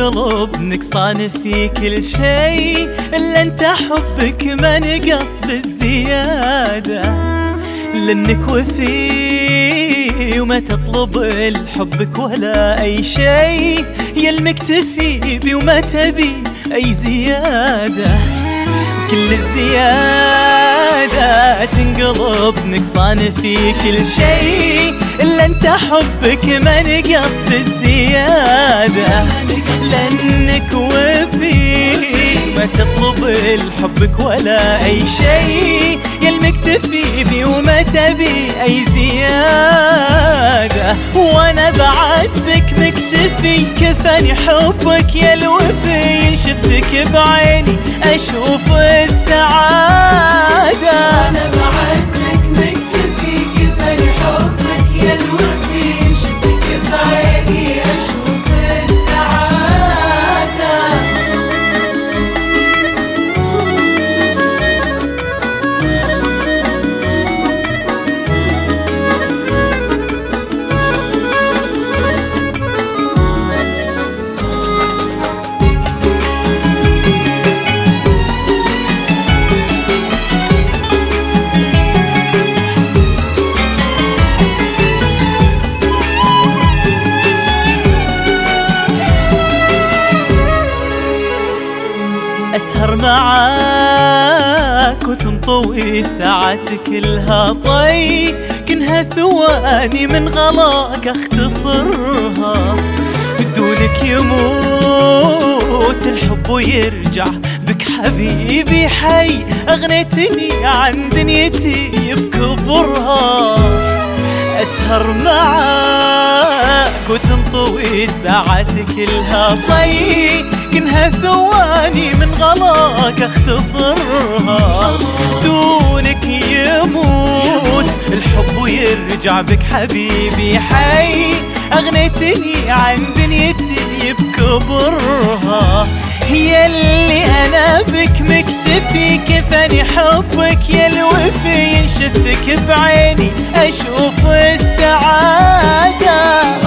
تنقلب نقصان في كل شيء، إلا انت حبك ما نقص بالزيادة، لأنك وفي وما تطلب لحبك ولا أي شيء، يا المكتفي بي وما تبي أي زيادة. كل الزيادة تنقلب نقصان في كل شيء، إلا انت حبك ما نقص بالزيادة، لأنك وفي ما تطلب لحبك ولا أي شيء، يا المكتفي بي وما تبي أي زيادة. وأنا بعد بك مكتفي، كفاني حبك يا الوفي، شفتك بعيني أشوف السعادة. أنا بعد بك مكتفي، كفاني حبك يا الوفي، شفتك بعيني أشوف السعادة. أسهر معاك وتنطوي ساعات كلها طي، كنها ثواني من غلاك اختصرها، دونك يموت الحب ويرجع بك حبيبي حي، أغنيتني عن دنيتي بكبرها. أسهر معاك وتنطوي ساعات كلها طي، كنها ثواني من غلاك اختصرها، دونك يموت الحب ويرجع بك حبيبي حي، أغنيتني عن دنيتي بكبرها. هي اللي أنا بك مكتفي، كفاني حبك يا الوفي، شفتك بعيني أشوف السعادة.